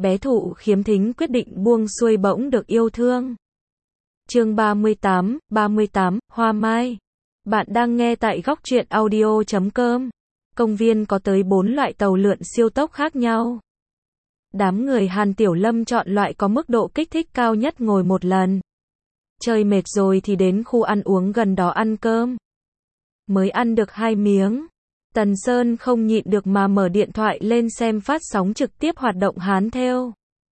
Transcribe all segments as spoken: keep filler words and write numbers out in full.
bé thụ khiếm thính quyết định buông xuôi bỗng được yêu thương. Chương ba mươi tám, ba mươi tám, Hoa Mai. Bạn đang nghe tại góc truyện audio chấm com. Công viên có tới bốn loại tàu lượn siêu tốc khác nhau. Đám người Hàn Tiểu Lâm chọn loại có mức độ kích thích cao nhất ngồi một lần. Chơi mệt rồi thì đến khu ăn uống gần đó ăn cơm. Mới ăn được hai miếng, Tần Sơn không nhịn được mà mở điện thoại lên xem phát sóng trực tiếp hoạt động Hán Thêu.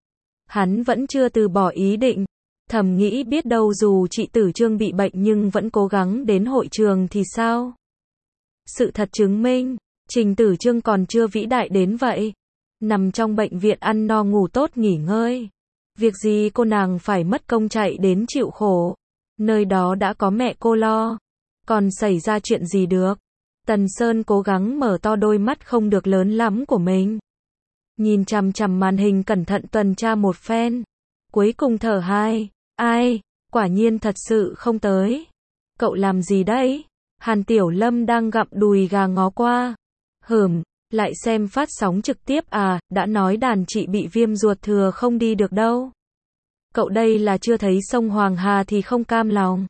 Hắn vẫn chưa từ bỏ ý định, thầm nghĩ biết đâu dù chị Tử Trương bị bệnh nhưng vẫn cố gắng đến hội trường thì sao? Sự thật chứng minh, Trình Tử Trương còn chưa vĩ đại đến vậy. Nằm trong bệnh viện ăn no ngủ tốt nghỉ ngơi. Việc gì cô nàng phải mất công chạy đến chịu khổ. Nơi đó đã có mẹ cô lo. Còn xảy ra chuyện gì được? Tần Sơn cố gắng mở to đôi mắt không được lớn lắm của mình. Nhìn chằm chằm màn hình cẩn thận tuần tra một phen. Cuối cùng thở hai. Ai? Quả nhiên thật sự không tới. Cậu làm gì đấy? Hàn Tiểu Lâm đang gặm đùi gà ngó qua. Hừm, lại xem phát sóng trực tiếp à, đã nói đàn chị bị viêm ruột thừa không đi được đâu. Cậu đây là chưa thấy sông Hoàng Hà thì không cam lòng.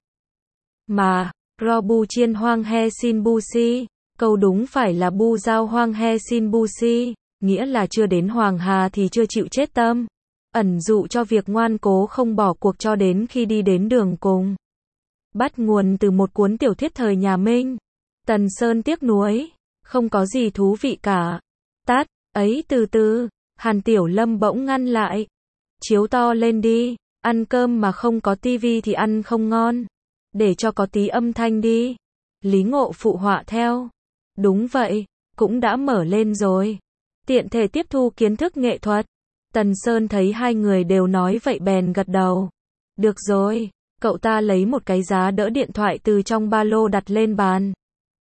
Mà, ro bu chiên hoang he xin bu si, câu đúng phải là bu giao hoang he xin bu si, nghĩa là chưa đến Hoàng Hà thì chưa chịu chết tâm. Ẩn dụ cho việc ngoan cố không bỏ cuộc cho đến khi đi đến đường cùng. Bắt nguồn từ một cuốn tiểu thuyết thời nhà Minh. Tần Sơn tiếc nuối, không có gì thú vị cả. Tát, ấy từ từ, Hàn Tiểu Lâm bỗng ngăn lại. Chiếu to lên đi, ăn cơm mà không có tivi thì ăn không ngon. Để cho có tí âm thanh đi. Lý Ngộ phụ họa theo. Đúng vậy, cũng đã mở lên rồi. Tiện thể tiếp thu kiến thức nghệ thuật. Tần Sơn thấy hai người đều nói vậy bèn gật đầu. Được rồi, cậu ta lấy một cái giá đỡ điện thoại từ trong ba lô đặt lên bàn.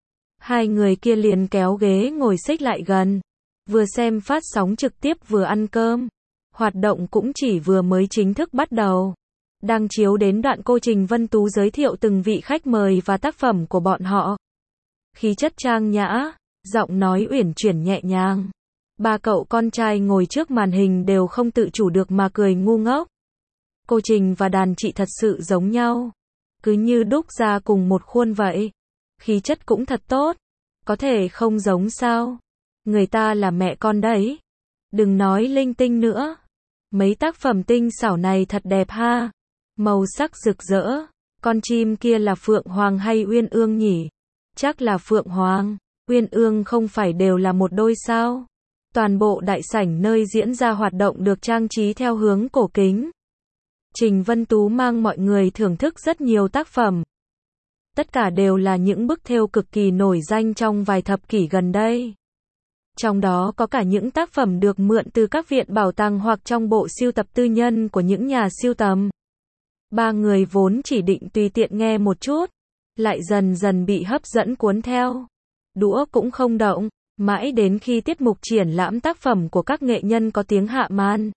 Hai người kia liền kéo ghế ngồi xích lại gần. Vừa xem phát sóng trực tiếp vừa ăn cơm. Hoạt động cũng chỉ vừa mới chính thức bắt đầu. Đang chiếu đến đoạn cô Trình Vân Tú giới thiệu từng vị khách mời và tác phẩm của bọn họ. Khí chất trang nhã, giọng nói uyển chuyển nhẹ nhàng. Ba cậu con trai ngồi trước màn hình đều không tự chủ được mà cười ngu ngốc. Cô Trình và đàn chị thật sự giống nhau. Cứ như đúc ra cùng một khuôn vậy. Khí chất cũng thật tốt. Có thể không giống sao? Người ta là mẹ con đấy. Đừng nói linh tinh nữa. Mấy tác phẩm tinh xảo này thật đẹp ha. Màu sắc rực rỡ. Con chim kia là Phượng Hoàng hay Uyên Ương nhỉ? Chắc là Phượng Hoàng. Uyên Ương không phải đều là một đôi sao? Toàn bộ đại sảnh nơi diễn ra hoạt động được trang trí theo hướng cổ kính. Trình Vân Tú mang mọi người thưởng thức rất nhiều tác phẩm. Tất cả đều là những bức thêu cực kỳ nổi danh trong vài thập kỷ gần đây. Trong đó có cả những tác phẩm được mượn từ các viện bảo tàng hoặc trong bộ sưu tập tư nhân của những nhà sưu tầm. Ba người vốn chỉ định tùy tiện nghe một chút, lại dần dần bị hấp dẫn cuốn theo. Đũa cũng không động, mãi đến khi tiết mục triển lãm tác phẩm của các nghệ nhân có tiếng hạ màn.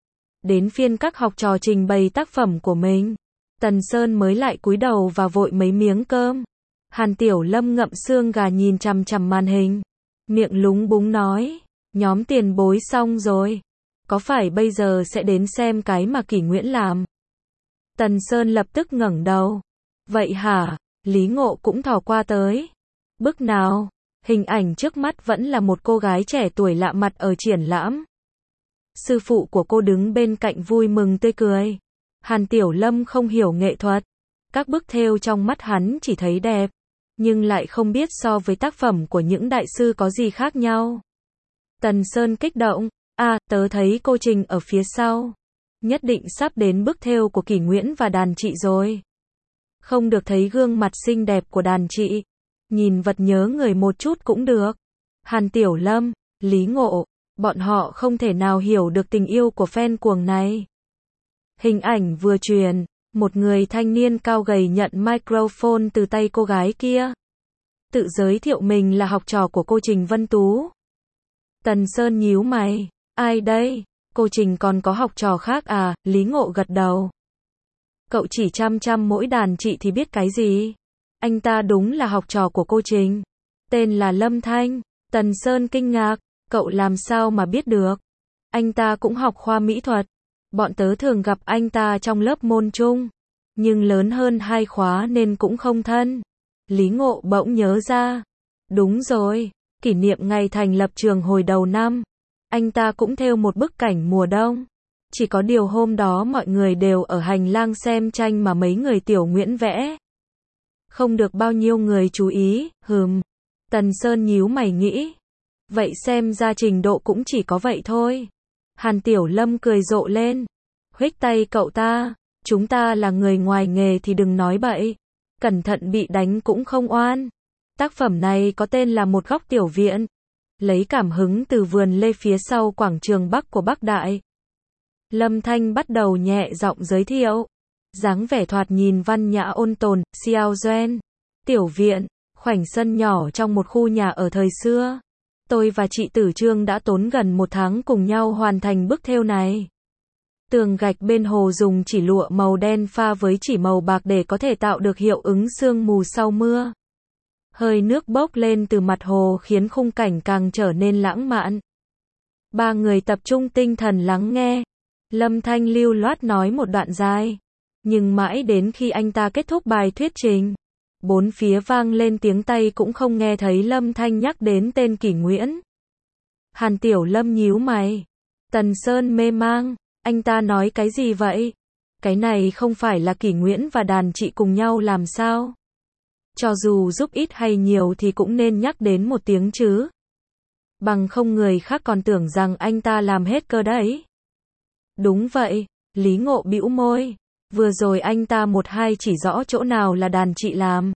Đến phiên các học trò trình bày tác phẩm của mình. Tần Sơn mới lại cúi đầu và vội mấy miếng cơm. Hàn Tiểu Lâm ngậm xương gà nhìn chằm chằm màn hình. Miệng lúng búng nói, nhóm tiền bối xong rồi. Có phải bây giờ sẽ đến xem cái mà Kỷ Nguyễn làm? Tần Sơn lập tức ngẩng đầu. Vậy hả? Lý Ngộ cũng thò qua tới. Bức nào? Hình ảnh trước mắt vẫn là một cô gái trẻ tuổi lạ mặt ở triển lãm. Sư phụ của cô đứng bên cạnh vui mừng tươi cười. Hàn Tiểu Lâm không hiểu nghệ thuật. Các bức thêu trong mắt hắn chỉ thấy đẹp. Nhưng lại không biết so với tác phẩm của những đại sư có gì khác nhau. Tần Sơn kích động. À, tớ thấy cô Trình ở phía sau. Nhất định sắp đến bức thêu của Kỷ Nguyễn và đàn chị rồi. Không được thấy gương mặt xinh đẹp của đàn chị. Nhìn vật nhớ người một chút cũng được. Hàn Tiểu Lâm, Lý Ngộ, bọn họ không thể nào hiểu được tình yêu của fan cuồng này. Hình ảnh vừa truyền, một người thanh niên cao gầy nhận microphone từ tay cô gái kia. Tự giới thiệu mình là học trò của cô Trình Vân Tú. Tần Sơn nhíu mày, ai đây? Cô Trình còn có học trò khác à? Lý Ngộ gật đầu. Cậu chỉ chăm chăm mỗi đàn chị thì biết cái gì? Anh ta đúng là học trò của cô Trình. Tên là Lâm Thanh. Tần Sơn kinh ngạc, cậu làm sao mà biết được? Anh ta cũng học khoa mỹ thuật. Bọn tớ thường gặp anh ta trong lớp môn chung. Nhưng lớn hơn hai khóa nên cũng không thân. Lý Ngộ bỗng nhớ ra. Đúng rồi, kỷ niệm ngày thành lập trường hồi đầu năm. Anh ta cũng thêu một bức cảnh mùa đông. Chỉ có điều hôm đó mọi người đều ở hành lang xem tranh mà mấy người Tiểu Nguyễn vẽ. Không được bao nhiêu người chú ý, hừm. Tần Sơn nhíu mày nghĩ. Vậy xem ra trình độ cũng chỉ có vậy thôi. Hàn Tiểu Lâm cười rộ lên. Huých tay cậu ta. Chúng ta là người ngoài nghề thì đừng nói bậy. Cẩn thận bị đánh cũng không oan. Tác phẩm này có tên là Một góc tiểu viện. Lấy cảm hứng từ vườn lê phía sau quảng trường Bắc của Bắc Đại. Lâm Thanh bắt đầu nhẹ giọng giới thiệu. Dáng vẻ thoạt nhìn văn nhã ôn tồn, xiao doen. Tiểu viện, khoảnh sân nhỏ trong một khu nhà ở thời xưa. Tôi và chị Tử Trương đã tốn gần một tháng cùng nhau hoàn thành bức thêu này. Tường gạch bên hồ dùng chỉ lụa màu đen pha với chỉ màu bạc để có thể tạo được hiệu ứng sương mù sau mưa. Hơi nước bốc lên từ mặt hồ khiến khung cảnh càng trở nên lãng mạn. Ba người tập trung tinh thần lắng nghe. Lâm Thanh lưu loát nói một đoạn dài. Nhưng mãi đến khi anh ta kết thúc bài thuyết trình, bốn phía vang lên tiếng tay cũng không nghe thấy Lâm Thanh nhắc đến tên Kỷ Nguyễn. Hàn Tiểu Lâm nhíu mày. Tần Sơn mê mang. Anh ta nói cái gì vậy? Cái này không phải là Kỷ Nguyễn và đàn chị cùng nhau làm sao? Cho dù giúp ít hay nhiều thì cũng nên nhắc đến một tiếng chứ. Bằng không người khác còn tưởng rằng anh ta làm hết cơ đấy. Đúng vậy, Lý Ngộ bĩu môi. Vừa rồi anh ta một hai chỉ rõ chỗ nào là đàn chị làm.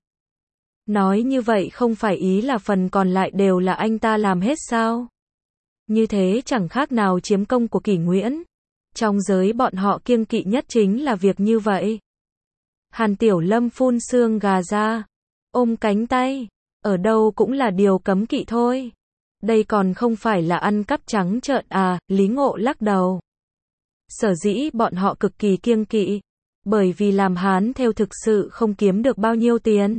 Nói như vậy không phải ý là phần còn lại đều là anh ta làm hết sao? Như thế chẳng khác nào chiếm công của Kỷ Nguyễn. Trong giới bọn họ kiêng kỵ nhất chính là việc như vậy. Hàn Tiểu Lâm phun xương gà ra. Ôm cánh tay. Ở đâu cũng là điều cấm kỵ thôi. Đây còn không phải là ăn cắp trắng trợn à, Lý Ngộ lắc đầu. Sở dĩ bọn họ cực kỳ kiêng kỵ. Bởi vì làm hán thêu thực sự không kiếm được bao nhiêu tiền.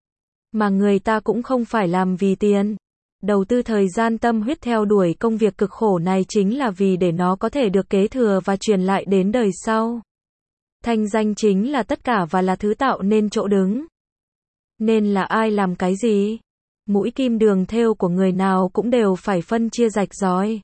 Mà người ta cũng không phải làm vì tiền. Đầu tư thời gian tâm huyết theo đuổi công việc cực khổ này chính là vì để nó có thể được kế thừa và truyền lại đến đời sau. Thanh danh chính là tất cả và là thứ tạo nên chỗ đứng. Nên là ai làm cái gì? Mũi kim đường thêu của người nào cũng đều phải phân chia rạch ròi.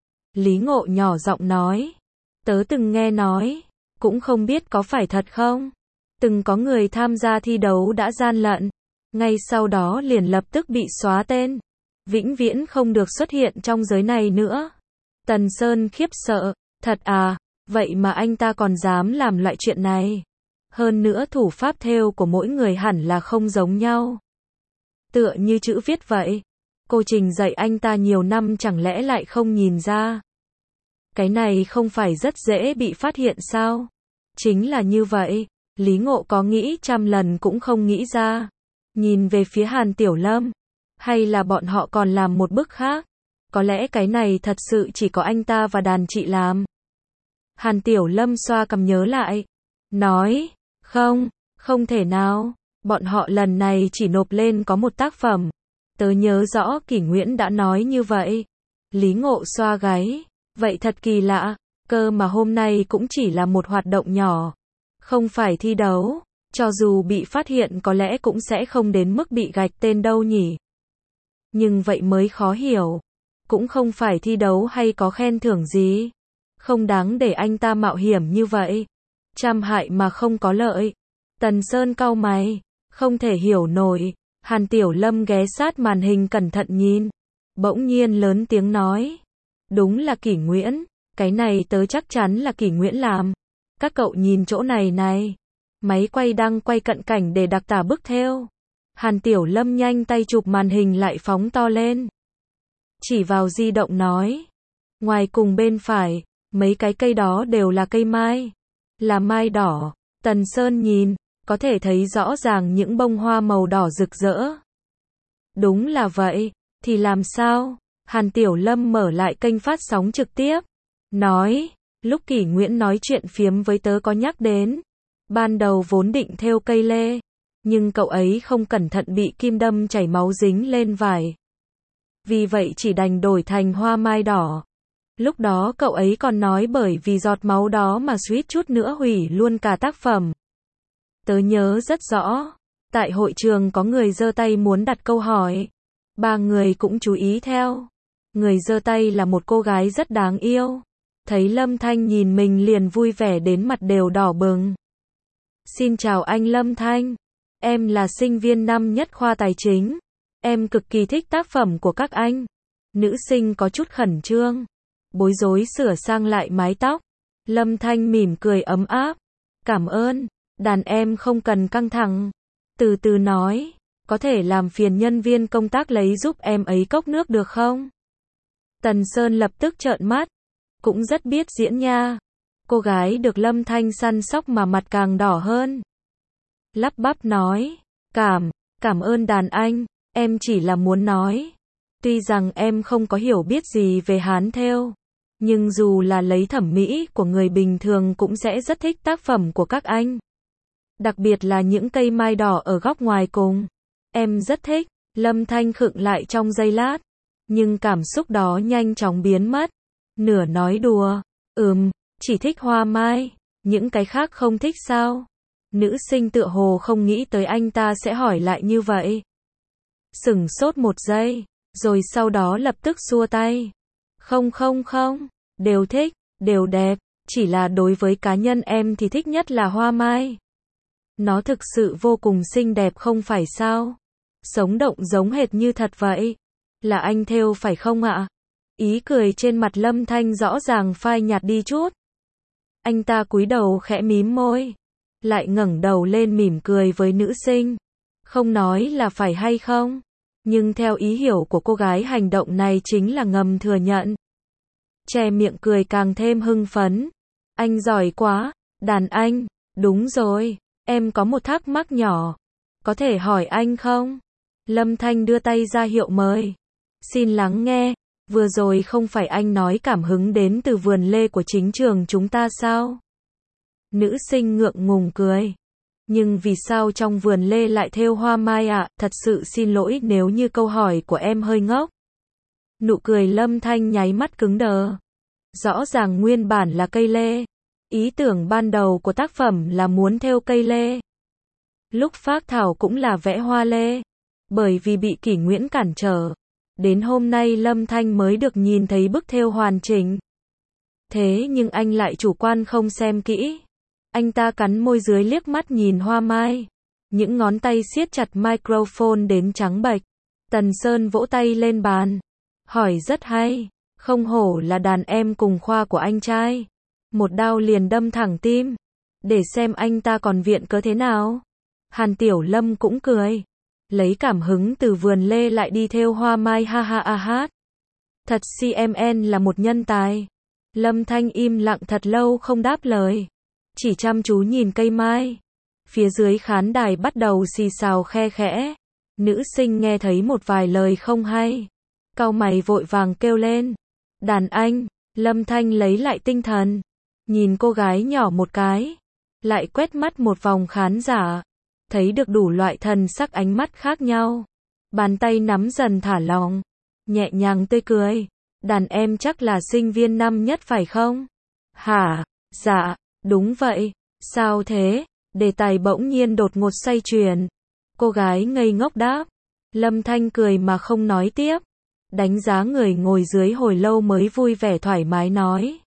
Lý Ngộ nhỏ giọng nói. Tớ từng nghe nói. Cũng không biết có phải thật không? Từng có người tham gia thi đấu đã gian lận. Ngay sau đó liền lập tức bị xóa tên. Vĩnh viễn không được xuất hiện trong giới này nữa. Tần Sơn khiếp sợ. Thật à? Vậy mà anh ta còn dám làm loại chuyện này. Hơn nữa thủ pháp thêu của mỗi người hẳn là không giống nhau. Tựa như chữ viết vậy. Cô Trình dạy anh ta nhiều năm chẳng lẽ lại không nhìn ra. Cái này không phải rất dễ bị phát hiện sao? Chính là như vậy. Lý Ngộ có nghĩ trăm lần cũng không nghĩ ra. Nhìn về phía Hàn Tiểu Lâm. Hay là bọn họ còn làm một bức khác? Có lẽ cái này thật sự chỉ có anh ta và đàn chị làm. Hàn Tiểu Lâm xoa cằm nhớ lại. Nói, không, không thể nào. Bọn họ lần này chỉ nộp lên có một tác phẩm. Tớ nhớ rõ Kỷ Nguyễn đã nói như vậy. Lý Ngộ xoa gáy. Vậy thật kỳ lạ. Cơ mà hôm nay cũng chỉ là một hoạt động nhỏ. Không phải thi đấu. Cho dù bị phát hiện có lẽ cũng sẽ không đến mức bị gạch tên đâu nhỉ. Nhưng vậy mới khó hiểu. Cũng không phải thi đấu hay có khen thưởng gì. Không đáng để anh ta mạo hiểm như vậy. Trăm hại mà không có lợi. Tần Sơn cau mày. Không thể hiểu nổi. Hàn Tiểu Lâm ghé sát màn hình cẩn thận nhìn. Bỗng nhiên lớn tiếng nói. Đúng là Kỷ Nguyễn. Cái này tớ chắc chắn là Kỷ Nguyễn làm. Các cậu nhìn chỗ này này. Máy quay đang quay cận cảnh để đặc tả bức thêu. Hàn Tiểu Lâm nhanh tay chụp màn hình lại phóng to lên. Chỉ vào di động nói. Ngoài cùng bên phải, mấy cái cây đó đều là cây mai. Là mai đỏ. Tần Sơn nhìn, có thể thấy rõ ràng những bông hoa màu đỏ rực rỡ. Đúng là vậy, thì làm sao? Hàn Tiểu Lâm mở lại kênh phát sóng trực tiếp. Nói, lúc Kỷ Nguyễn nói chuyện phiếm với tớ có nhắc đến. Ban đầu vốn định thêu cây lê. Nhưng cậu ấy không cẩn thận bị kim đâm chảy máu dính lên vải. Vì vậy chỉ đành đổi thành hoa mai đỏ. Lúc đó cậu ấy còn nói bởi vì giọt máu đó mà suýt chút nữa hủy luôn cả tác phẩm. Tớ nhớ rất rõ. Tại hội trường có người giơ tay muốn đặt câu hỏi. Ba người cũng chú ý theo. Người giơ tay là một cô gái rất đáng yêu. Thấy Lâm Thanh nhìn mình liền vui vẻ đến mặt đều đỏ bừng. Xin chào anh Lâm Thanh. Em là sinh viên năm nhất khoa tài chính. Em cực kỳ thích tác phẩm của các anh. Nữ sinh có chút khẩn trương. Bối rối sửa sang lại mái tóc. Lâm Thanh mỉm cười ấm áp. Cảm ơn. Đàn em không cần căng thẳng. Từ từ nói. Có thể làm phiền nhân viên công tác lấy giúp em ấy cốc nước được không? Tần Sơn lập tức trợn mắt. Cũng rất biết diễn nha. Cô gái được Lâm Thanh săn sóc mà mặt càng đỏ hơn. Lắp bắp nói. Cảm, cảm ơn đàn anh. Em chỉ là muốn nói. Tuy rằng em không có hiểu biết gì về hán thêu. Nhưng dù là lấy thẩm mỹ của người bình thường cũng sẽ rất thích tác phẩm của các anh. Đặc biệt là những cây mai đỏ ở góc ngoài cùng. Em rất thích. Lâm Thanh khựng lại trong giây lát. Nhưng cảm xúc đó nhanh chóng biến mất. Nửa nói đùa. Ừm, chỉ thích hoa mai. Những cái khác không thích sao? Nữ sinh tựa hồ không nghĩ tới anh ta sẽ hỏi lại như vậy. Sửng sốt một giây. Rồi sau đó lập tức xua tay. Không không không. Đều thích, đều đẹp. Chỉ là đối với cá nhân em thì thích nhất là hoa mai. Nó thực sự vô cùng xinh đẹp không phải sao? Sống động giống hệt như thật vậy. Là anh thêu phải không ạ? Ý cười trên mặt Lâm Thanh rõ ràng phai nhạt đi chút. Anh ta cúi đầu khẽ mím môi. Lại ngẩng đầu lên mỉm cười với nữ sinh. Không nói là phải hay không. Nhưng theo ý hiểu của cô gái hành động này chính là ngầm thừa nhận. Che miệng cười càng thêm hưng phấn. Anh giỏi quá. Đàn anh. Đúng rồi. Em có một thắc mắc nhỏ. Có thể hỏi anh không? Lâm Thanh đưa tay ra hiệu mời. Xin lắng nghe. Vừa rồi không phải anh nói cảm hứng đến từ vườn lê của chính trường chúng ta sao? Nữ sinh ngượng ngùng cười. Nhưng vì sao trong vườn lê lại thêu hoa mai ạ? À? Thật sự xin lỗi nếu như câu hỏi của em hơi ngốc. Nụ cười Lâm Thanh nháy mắt cứng đờ. Rõ ràng nguyên bản là cây lê. Ý tưởng ban đầu của tác phẩm là muốn thêu cây lê. Lúc phác thảo cũng là vẽ hoa lê. Bởi vì bị Kỷ Nguyễn cản trở. Đến hôm nay Lâm Thanh mới được nhìn thấy bức thêu hoàn chỉnh. Thế nhưng anh lại chủ quan không xem kỹ. Anh ta cắn môi dưới liếc mắt nhìn hoa mai. Những ngón tay siết chặt microphone đến trắng bệch. Tần Sơn vỗ tay lên bàn. Hỏi rất hay. Không hổ là đàn em cùng khoa của anh trai. Một đao liền đâm thẳng tim. Để xem anh ta còn viện cớ thế nào. Hàn Tiểu Lâm cũng cười. Lấy cảm hứng từ vườn lê lại đi thêu hoa mai ha ha a hát. Thật xê em en là một nhân tài. Lâm Thanh im lặng thật lâu không đáp lời. Chỉ chăm chú nhìn cây mai. Phía dưới khán đài bắt đầu xì xào khe khẽ. Nữ sinh nghe thấy một vài lời không hay. Cau mày vội vàng kêu lên. Đàn anh. Lâm Thanh lấy lại tinh thần. Nhìn cô gái nhỏ một cái. Lại quét mắt một vòng khán giả. Thấy được đủ loại thần sắc ánh mắt khác nhau. Bàn tay nắm dần thả lỏng. Nhẹ nhàng tươi cười. Đàn em chắc là sinh viên năm nhất phải không? Hả? Dạ, đúng vậy. Sao thế? Đề tài bỗng nhiên đột ngột xoay chuyển. Cô gái ngây ngốc đáp. Lâm Thanh cười mà không nói tiếp. Đánh giá người ngồi dưới hồi lâu mới vui vẻ thoải mái nói.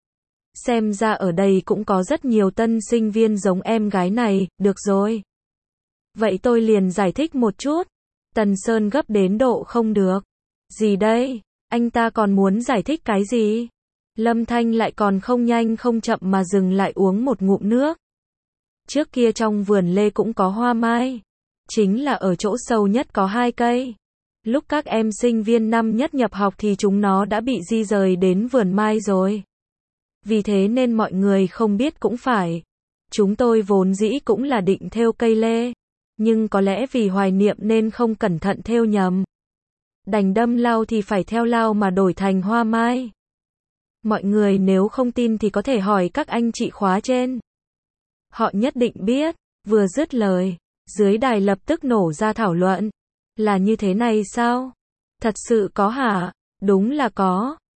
Xem ra ở đây cũng có rất nhiều tân sinh viên giống em gái này, được rồi. Vậy tôi liền giải thích một chút. Tần Sơn gấp đến độ không được. Gì đây? Anh ta còn muốn giải thích cái gì? Lâm Thanh lại còn không nhanh không chậm mà dừng lại uống một ngụm nước. Trước kia trong vườn lê cũng có hoa mai. Chính là ở chỗ sâu nhất có hai cây. Lúc các em sinh viên năm nhất nhập học thì chúng nó đã bị di rời đến vườn mai rồi. Vì thế nên mọi người không biết cũng phải. Chúng tôi vốn dĩ cũng là định thêu cây lê. Nhưng có lẽ vì hoài niệm nên không cẩn thận thêu nhầm. Đành đâm lao thì phải theo lao mà đổi thành hoa mai. Mọi người nếu không tin thì có thể hỏi các anh chị khóa trên. Họ nhất định biết. Vừa dứt lời, dưới đài lập tức nổ ra thảo luận. Là như thế này sao? Thật sự có hả? Đúng là có.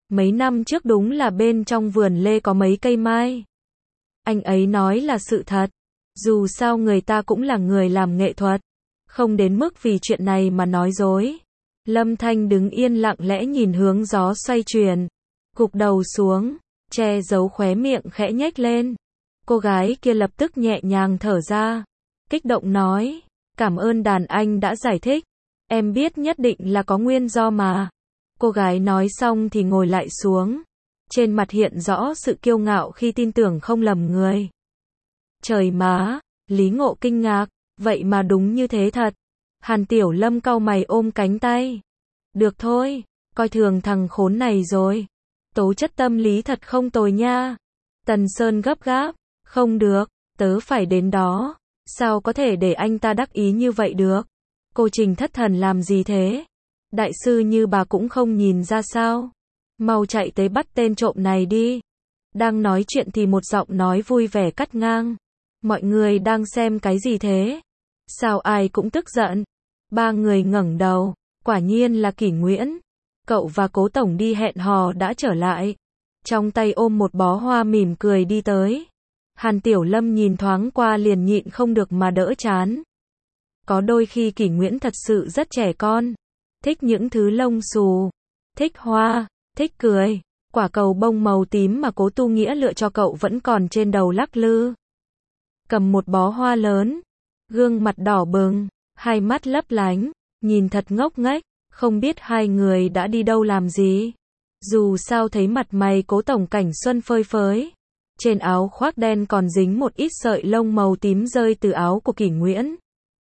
Mấy năm trước đúng là bên trong vườn lê có mấy cây mai. Anh ấy nói là sự thật. Dù sao người ta cũng là người làm nghệ thuật. Không đến mức vì chuyện này mà nói dối. Lâm Thanh đứng yên lặng lẽ nhìn hướng gió xoay chuyển. Gục đầu xuống, che giấu khóe miệng khẽ nhếch lên. Cô gái kia lập tức nhẹ nhàng thở ra. Kích động nói, cảm ơn đàn anh đã giải thích. Em biết nhất định là có nguyên do mà. Cô gái nói xong thì ngồi lại xuống. Trên mặt hiện rõ sự kiêu ngạo khi tin tưởng không lầm người. Trời má, Lý Ngộ kinh ngạc, vậy mà đúng như thế thật. Hàn Tiểu Lâm cau mày ôm cánh tay. Được thôi, coi thường thằng khốn này rồi. Tố chất tâm lý thật không tồi nha. Tần Sơn gấp gáp, không được, tớ phải đến đó. Sao có thể để anh ta đắc ý như vậy được? Cô Trình thất thần làm gì thế? Đại sư như bà cũng không nhìn ra sao? Mau chạy tới bắt tên trộm này đi. Đang nói chuyện thì một giọng nói vui vẻ cắt ngang. Mọi người đang xem cái gì thế? Sao ai cũng tức giận? Ba người ngẩng đầu, quả nhiên là Kỷ Nguyễn. Cậu và Cố Tổng đi hẹn hò đã trở lại. Trong tay ôm một bó hoa mỉm cười đi tới. Hàn Tiểu Lâm nhìn thoáng qua liền nhịn không được mà đỡ chán. Có đôi khi Kỷ Nguyễn thật sự rất trẻ con. Thích những thứ lông xù. Thích hoa, thích cười. Quả cầu bông màu tím mà Cố Tu Nghĩa lựa cho cậu vẫn còn trên đầu lắc lư. Cầm một bó hoa lớn. Gương mặt đỏ bừng, hai mắt lấp lánh, nhìn thật ngốc nghếch, không biết hai người đã đi đâu làm gì. Dù sao thấy mặt mày Cố Tổng cảnh xuân phơi phới. Trên áo khoác đen còn dính một ít sợi lông màu tím rơi từ áo của Kỷ Nguyễn.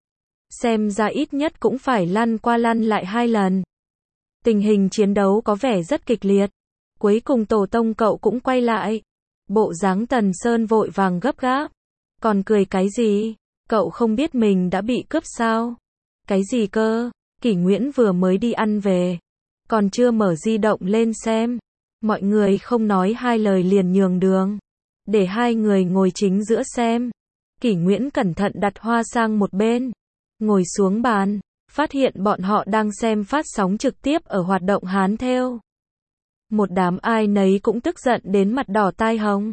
Xem ra ít nhất cũng phải lăn qua lăn lại hai lần. Tình hình chiến đấu có vẻ rất kịch liệt. Cuối cùng tổ tông cậu cũng quay lại. Bộ dáng Tần Sơn vội vàng gấp gáp. Còn cười cái gì? Cậu không biết mình đã bị cướp sao? Cái gì cơ? Kỷ Nguyễn vừa mới đi ăn về. Còn chưa mở di động lên xem. Mọi người không nói hai lời liền nhường đường. Để hai người ngồi chính giữa xem. Kỷ Nguyễn cẩn thận đặt hoa sang một bên. Ngồi xuống bàn. Phát hiện bọn họ đang xem phát sóng trực tiếp ở hoạt động Hán Thêu. Một đám ai nấy cũng tức giận đến mặt đỏ tai hồng.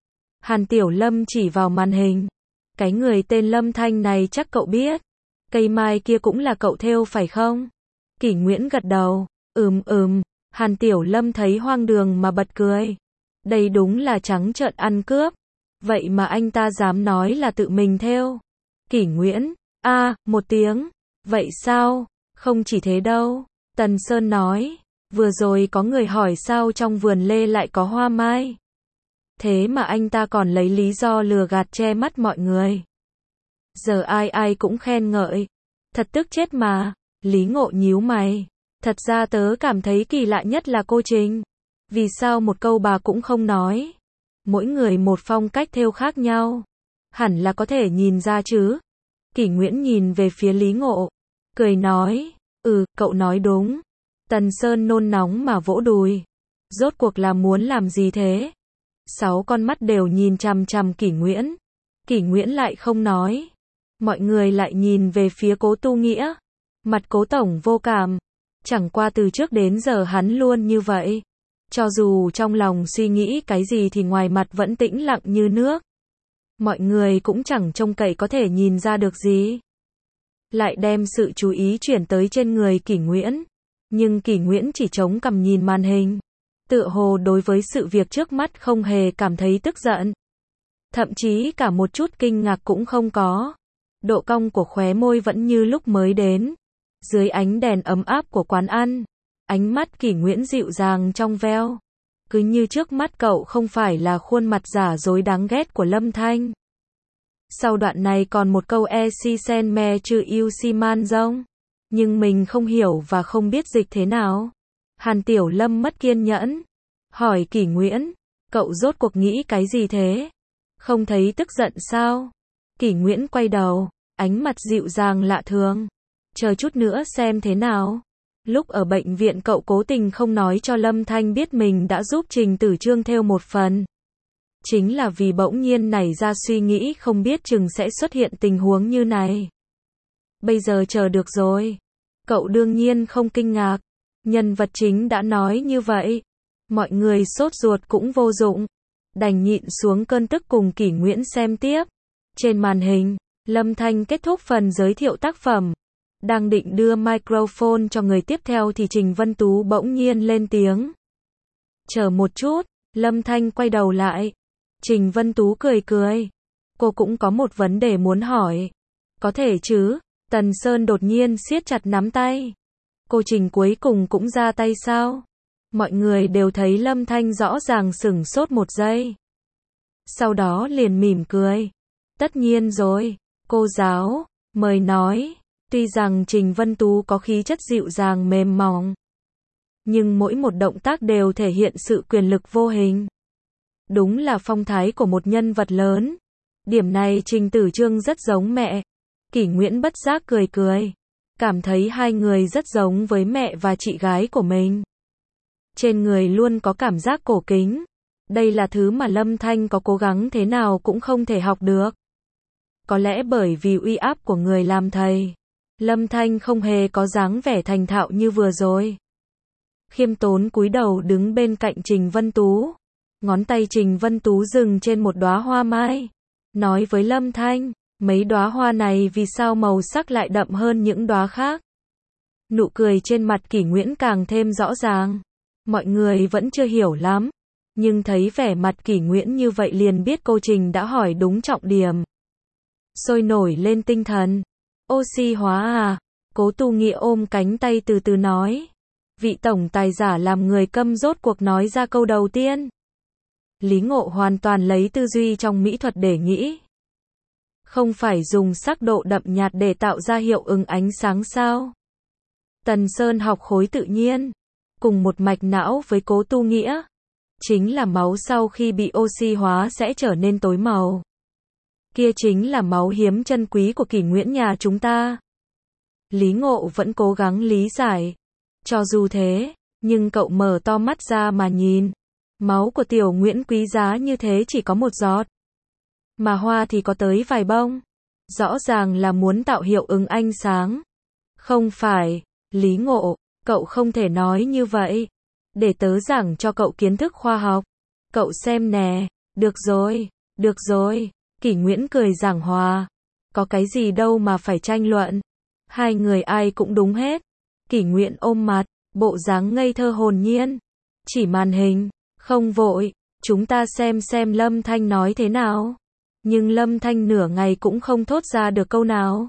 Hàn Tiểu Lâm chỉ vào màn hình. Cái người tên Lâm Thanh này chắc cậu biết. Cây mai kia cũng là cậu thêu phải không? Kỷ Nguyễn gật đầu. Ừm ừm. Hàn Tiểu Lâm thấy hoang đường mà bật cười. Đây đúng là trắng trợn ăn cướp. Vậy mà anh ta dám nói là tự mình thêu. Kỷ Nguyễn. A, à, một tiếng. Vậy sao? Không chỉ thế đâu. Tần Sơn nói. Vừa rồi có người hỏi sao trong vườn lê lại có hoa mai. Thế mà anh ta còn lấy lý do lừa gạt che mắt mọi người. Giờ ai ai cũng khen ngợi. Thật tức chết mà. Lý Ngộ nhíu mày. Thật ra tớ cảm thấy kỳ lạ nhất là cô Trình. Vì sao một câu bà cũng không nói? Mỗi người một phong cách thêu khác nhau. Hẳn là có thể nhìn ra chứ. Kỷ Nguyễn nhìn về phía Lý Ngộ. Cười nói. Ừ, cậu nói đúng. Tần Sơn nôn nóng mà vỗ đùi. Rốt cuộc là muốn làm gì thế? Sáu con mắt đều nhìn chằm chằm Kỷ Nguyễn. Kỷ Nguyễn lại không nói. Mọi người lại nhìn về phía Cố Tu Nghĩa. Mặt Cố Tổng vô cảm. Chẳng qua từ trước đến giờ hắn luôn như vậy. Cho dù trong lòng suy nghĩ cái gì thì ngoài mặt vẫn tĩnh lặng như nước. Mọi người cũng chẳng trông cậy có thể nhìn ra được gì. Lại đem sự chú ý chuyển tới trên người Kỷ Nguyễn. Nhưng Kỷ Nguyễn chỉ chống cằm nhìn màn hình. Tựa hồ đối với sự việc trước mắt không hề cảm thấy tức giận. Thậm chí cả một chút kinh ngạc cũng không có. Độ cong của khóe môi vẫn như lúc mới đến. Dưới ánh đèn ấm áp của quán ăn. Ánh mắt Kỷ Nguyễn dịu dàng trong veo. Cứ như trước mắt cậu không phải là khuôn mặt giả dối đáng ghét của Lâm Thanh. Sau đoạn này còn một câu e si sen me chư yêu si man rông. Nhưng mình không hiểu và không biết dịch thế nào. Hàn Tiểu Lâm mất kiên nhẫn. Hỏi Kỷ Nguyễn. Cậu rốt cuộc nghĩ cái gì thế? Không thấy tức giận sao? Kỷ Nguyễn quay đầu. Ánh mặt dịu dàng lạ thường. Chờ chút nữa xem thế nào. Lúc ở bệnh viện cậu cố tình không nói cho Lâm Thanh biết mình đã giúp Trình Tử Trương thêu một phần. Chính là vì bỗng nhiên nảy ra suy nghĩ không biết chừng sẽ xuất hiện tình huống như này. Bây giờ chờ được rồi. Cậu đương nhiên không kinh ngạc. Nhân vật chính đã nói như vậy. Mọi người sốt ruột cũng vô dụng. Đành nhịn xuống cơn tức cùng Kỷ Nguyễn xem tiếp. Trên màn hình, Lâm Thanh kết thúc phần giới thiệu tác phẩm. Đang định đưa microphone cho người tiếp theo thì Trình Vân Tú bỗng nhiên lên tiếng. Chờ một chút, Lâm Thanh quay đầu lại. Trình Vân Tú cười cười. Cô cũng có một vấn đề muốn hỏi. Có thể chứ? Tần Sơn đột nhiên siết chặt nắm tay. Cô Trình cuối cùng cũng ra tay sao? Mọi người đều thấy Lâm Thanh rõ ràng sửng sốt một giây. Sau đó liền mỉm cười. Tất nhiên rồi, cô giáo, mời nói. Tuy rằng Trình Vân Tú có khí chất dịu dàng mềm mỏng, nhưng mỗi một động tác đều thể hiện sự quyền lực vô hình. Đúng là phong thái của một nhân vật lớn. Điểm này Trình Tử Trương rất giống mẹ. Kỷ Nguyễn bất giác cười cười. Cảm thấy hai người rất giống với mẹ và chị gái của mình. Trên người luôn có cảm giác cổ kính. Đây là thứ mà Lâm Thanh có cố gắng thế nào cũng không thể học được. Có lẽ bởi vì uy áp của người làm thầy, Lâm Thanh không hề có dáng vẻ thành thạo như vừa rồi. Khiêm tốn cúi đầu đứng bên cạnh Trình Vân Tú. Ngón tay Trình Vân Tú dừng trên một đóa hoa mai. Nói với Lâm Thanh, mấy đóa hoa này vì sao màu sắc lại đậm hơn những đóa khác? Nụ cười trên mặt Kỷ Nguyễn càng thêm rõ ràng. Mọi người vẫn chưa hiểu lắm. Nhưng thấy vẻ mặt Kỷ Nguyễn như vậy liền biết cô Trình đã hỏi đúng trọng điểm. Sôi nổi lên tinh thần. Oxy hóa à? Cố Tu Nghĩa ôm cánh tay từ từ nói. Vị tổng tài giả làm người câm rốt cuộc nói ra câu đầu tiên. Lý Ngộ hoàn toàn lấy tư duy trong mỹ thuật để nghĩ. Không phải dùng sắc độ đậm nhạt để tạo ra hiệu ứng ánh sáng sao? Tần Sơn học khối tự nhiên, cùng một mạch não với Cố Tu Nghĩa. Chính là máu sau khi bị oxy hóa sẽ trở nên tối màu. Kia chính là máu hiếm chân quý của Kỷ Nguyễn nhà chúng ta. Lý Ngộ vẫn cố gắng lý giải. Cho dù thế, nhưng cậu mở to mắt ra mà nhìn. Máu của Tiểu Nguyễn quý giá như thế chỉ có một giọt. Mà hoa thì có tới vài bông. Rõ ràng là muốn tạo hiệu ứng ánh sáng. Không phải, Lý Ngộ, cậu không thể nói như vậy. Để tớ giảng cho cậu kiến thức khoa học. Cậu xem nè, được rồi, được rồi. Kỷ Nguyễn cười giảng hòa. Có cái gì đâu mà phải tranh luận. Hai người ai cũng đúng hết. Kỷ Nguyễn ôm mặt, bộ dáng ngây thơ hồn nhiên. Chỉ màn hình, không vội, chúng ta xem xem Lâm Thanh nói thế nào. Nhưng Lâm Thanh nửa ngày cũng không thốt ra được câu nào.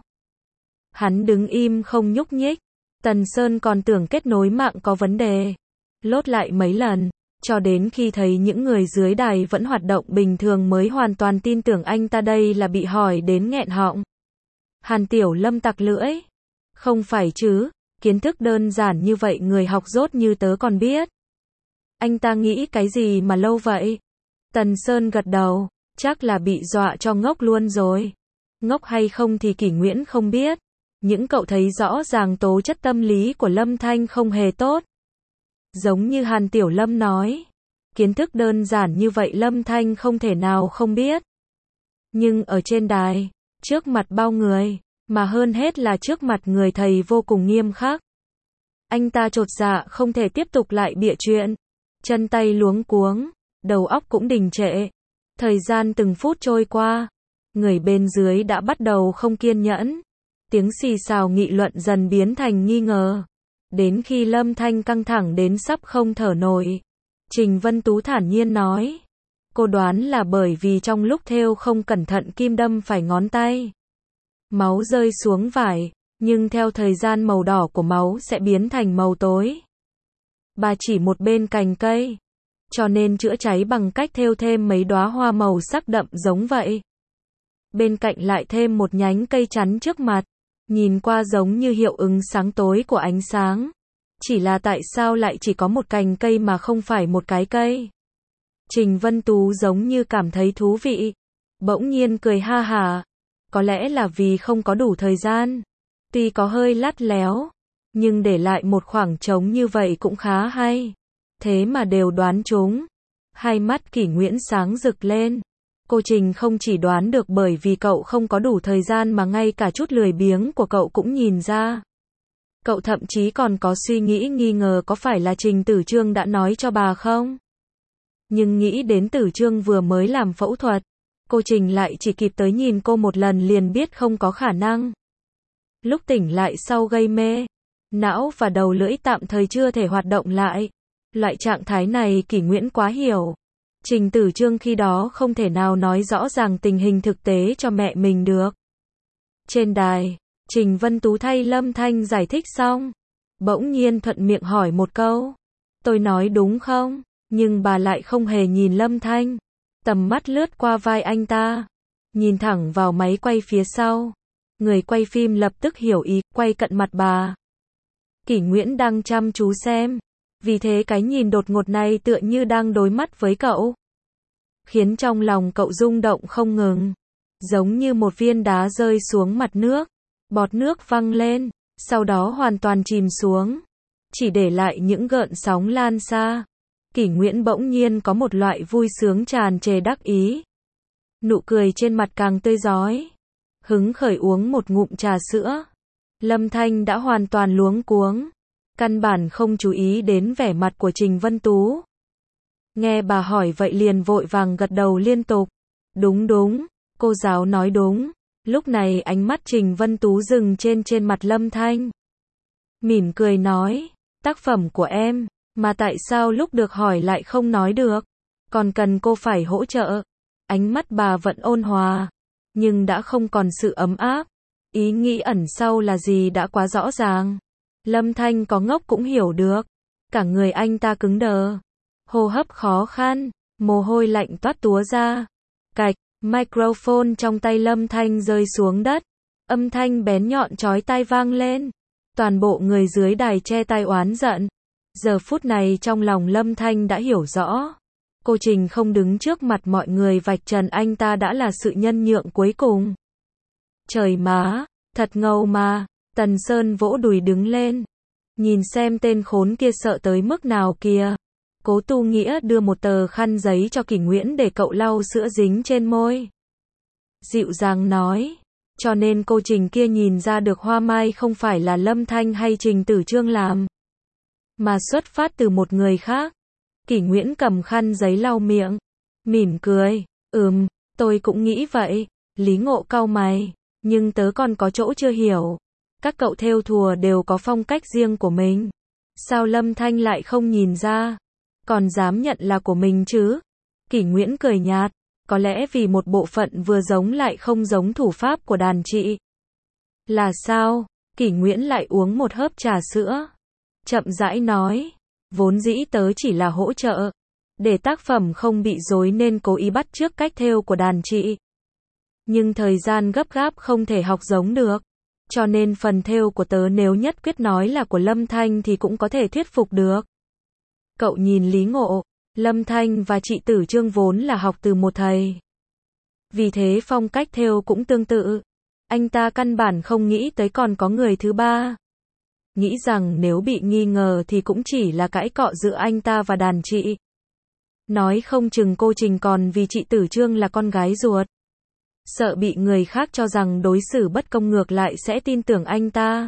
Hắn đứng im không nhúc nhích. Tần Sơn còn tưởng kết nối mạng có vấn đề. Lốt lại mấy lần, cho đến khi thấy những người dưới đài vẫn hoạt động bình thường mới hoàn toàn tin tưởng anh ta đây là bị hỏi đến nghẹn họng. Hàn Tiểu Lâm tặc lưỡi. Không phải chứ, kiến thức đơn giản như vậy người học dốt như tớ còn biết. Anh ta nghĩ cái gì mà lâu vậy? Tần Sơn gật đầu, chắc là bị dọa cho ngốc luôn rồi. Ngốc hay không thì Kỷ Nguyễn không biết. Những cậu thấy rõ ràng tố chất tâm lý của Lâm Thanh không hề tốt. Giống như Hàn Tiểu Lâm nói, kiến thức đơn giản như vậy Lâm Thanh không thể nào không biết. Nhưng ở trên đài, trước mặt bao người, mà hơn hết là trước mặt người thầy vô cùng nghiêm khắc. Anh ta chột dạ không thể tiếp tục lại bịa chuyện. Chân tay luống cuống, đầu óc cũng đình trệ. Thời gian từng phút trôi qua, người bên dưới đã bắt đầu không kiên nhẫn. Tiếng xì xào nghị luận dần biến thành nghi ngờ. Đến khi Lâm Thanh căng thẳng đến sắp không thở nổi, Trình Vân Tú thản nhiên nói. Cô đoán là bởi vì trong lúc thêu không cẩn thận kim đâm phải ngón tay. Máu rơi xuống vải, nhưng theo thời gian màu đỏ của máu sẽ biến thành màu tối. Bà chỉ một bên cành cây, cho nên chữa cháy bằng cách thêu thêm mấy đóa hoa màu sắc đậm giống vậy. Bên cạnh lại thêm một nhánh cây chắn trước mặt. Nhìn qua giống như hiệu ứng sáng tối của ánh sáng. Chỉ là tại sao lại chỉ có một cành cây mà không phải một cái cây? Trình Vân Tú giống như cảm thấy thú vị. Bỗng nhiên cười ha hả. Có lẽ là vì không có đủ thời gian. Tuy có hơi lắt léo, nhưng để lại một khoảng trống như vậy cũng khá hay. Thế mà đều đoán trúng. Hai mắt Kỷ Nguyễn sáng rực lên. Cô Trình không chỉ đoán được bởi vì cậu không có đủ thời gian mà ngay cả chút lười biếng của cậu cũng nhìn ra. Cậu thậm chí còn có suy nghĩ nghi ngờ có phải là Trình Tử Trương đã nói cho bà không? Nhưng nghĩ đến Tử Trương vừa mới làm phẫu thuật, cô Trình lại chỉ kịp tới nhìn cô một lần liền biết không có khả năng. Lúc tỉnh lại sau gây mê, não và đầu lưỡi tạm thời chưa thể hoạt động lại. Loại trạng thái này Kỷ Nguyễn quá hiểu. Trình Tử Trương khi đó không thể nào nói rõ ràng tình hình thực tế cho mẹ mình được. Trên đài, Trình Vân Tú thay Lâm Thanh giải thích xong, bỗng nhiên thuận miệng hỏi một câu. Tôi nói đúng không? Nhưng bà lại không hề nhìn Lâm Thanh. Tầm mắt lướt qua vai anh ta, nhìn thẳng vào máy quay phía sau. Người quay phim lập tức hiểu ý, quay cận mặt bà. Kỷ Nguyễn đang chăm chú xem, vì thế cái nhìn đột ngột này tựa như đang đối mắt với cậu, khiến trong lòng cậu rung động không ngừng, giống như một viên đá rơi xuống mặt nước, bọt nước văng lên, sau đó hoàn toàn chìm xuống, chỉ để lại những gợn sóng lan xa. Kỷ Nguyễn bỗng nhiên có một loại vui sướng tràn trề đắc ý, nụ cười trên mặt càng tươi rói, hứng khởi uống một ngụm trà sữa. Lâm Thanh đã hoàn toàn luống cuống, căn bản không chú ý đến vẻ mặt của Trình Vân Tú. Nghe bà hỏi vậy liền vội vàng gật đầu liên tục. Đúng đúng, cô giáo nói đúng. Lúc này ánh mắt Trình Vân Tú dừng trên trên mặt Lâm Thanh. Mỉm cười nói, tác phẩm của em, mà tại sao lúc được hỏi lại không nói được, còn cần cô phải hỗ trợ. Ánh mắt bà vẫn ôn hòa, nhưng đã không còn sự ấm áp. Ý nghĩ ẩn sau là gì đã quá rõ ràng. Lâm Thanh có ngốc cũng hiểu được. Cả người anh ta cứng đờ, hô hấp khó khăn, mồ hôi lạnh toát túa ra. Cạch, microphone trong tay Lâm Thanh rơi xuống đất. Âm thanh bén nhọn chói tai vang lên. Toàn bộ người dưới đài che tai oán giận. Giờ phút này trong lòng Lâm Thanh đã hiểu rõ. Cô Trình không đứng trước mặt mọi người vạch trần anh ta đã là sự nhân nhượng cuối cùng. Trời má, thật ngầu mà. Tần Sơn vỗ đùi đứng lên. Nhìn xem tên khốn kia sợ tới mức nào kìa. Cố Tu Nghĩa đưa một tờ khăn giấy cho Kỷ Nguyễn để cậu lau sữa dính trên môi. Dịu dàng nói. Cho nên cô Trình kia nhìn ra được hoa mai không phải là Lâm Thanh hay Trình Tử Trương làm, mà xuất phát từ một người khác. Kỷ Nguyễn cầm khăn giấy lau miệng, mỉm cười. Ừm, tôi cũng nghĩ vậy. Lý Ngộ cau mày. Nhưng tớ còn có chỗ chưa hiểu. Các cậu thêu thùa đều có phong cách riêng của mình. Sao Lâm Thanh lại không nhìn ra? Còn dám nhận là của mình chứ? Kỷ Nguyễn cười nhạt. Có lẽ vì một bộ phận vừa giống lại không giống thủ pháp của đàn chị. Là sao? Kỷ Nguyễn lại uống một hớp trà sữa. Chậm rãi nói. Vốn dĩ tớ chỉ là hỗ trợ. Để tác phẩm không bị rối nên cố ý bắt chước cách thêu của đàn chị. Nhưng thời gian gấp gáp không thể học giống được. Cho nên phần thêu của tớ nếu nhất quyết nói là của Lâm Thanh thì cũng có thể thuyết phục được. Cậu nhìn Lý Ngộ, Lâm Thanh và chị Tử Trương vốn là học từ một thầy. Vì thế phong cách thêu cũng tương tự. Anh ta căn bản không nghĩ tới còn có người thứ ba. Nghĩ rằng nếu bị nghi ngờ thì cũng chỉ là cãi cọ giữa anh ta và đàn chị. Nói không chừng cô Trình còn vì chị Tử Trương là con gái ruột. Sợ bị người khác cho rằng đối xử bất công ngược lại sẽ tin tưởng anh ta.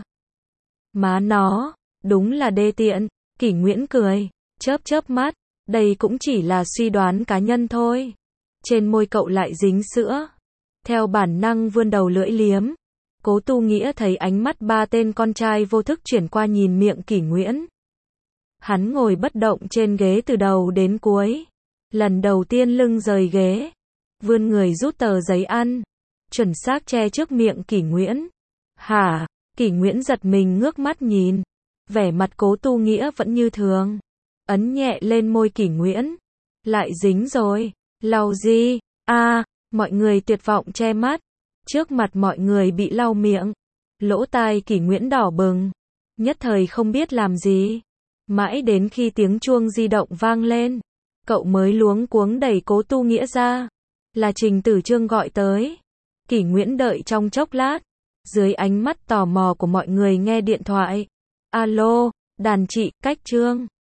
Má nó, đúng là đê tiện. Kỷ Nguyễn cười, chớp chớp mắt. Đây cũng chỉ là suy đoán cá nhân thôi. Trên môi cậu lại dính sữa. Theo bản năng vươn đầu lưỡi liếm. Cố Tu Nghĩa thấy ánh mắt ba tên con trai vô thức chuyển qua nhìn miệng Kỷ Nguyễn. Hắn ngồi bất động trên ghế từ đầu đến cuối. Lần đầu tiên lưng rời ghế. Vươn người rút tờ giấy ăn. Chuẩn xác che trước miệng Kỷ Nguyễn. Hả? Kỷ Nguyễn giật mình ngước mắt nhìn. Vẻ mặt Cố Tu Nghĩa vẫn như thường. Ấn nhẹ lên môi Kỷ Nguyễn. Lại dính rồi. Lau gì? À, mọi người tuyệt vọng che mắt. Trước mặt mọi người bị lau miệng. Lỗ tai Kỷ Nguyễn đỏ bừng. Nhất thời không biết làm gì. Mãi đến khi tiếng chuông di động vang lên. Cậu mới luống cuống đẩy Cố Tu Nghĩa ra. Là Trình Tử Trương gọi tới. Kỷ Nguyễn đợi trong chốc lát. Dưới ánh mắt tò mò của mọi người nghe điện thoại. Alo, đàn chị, cách Trương.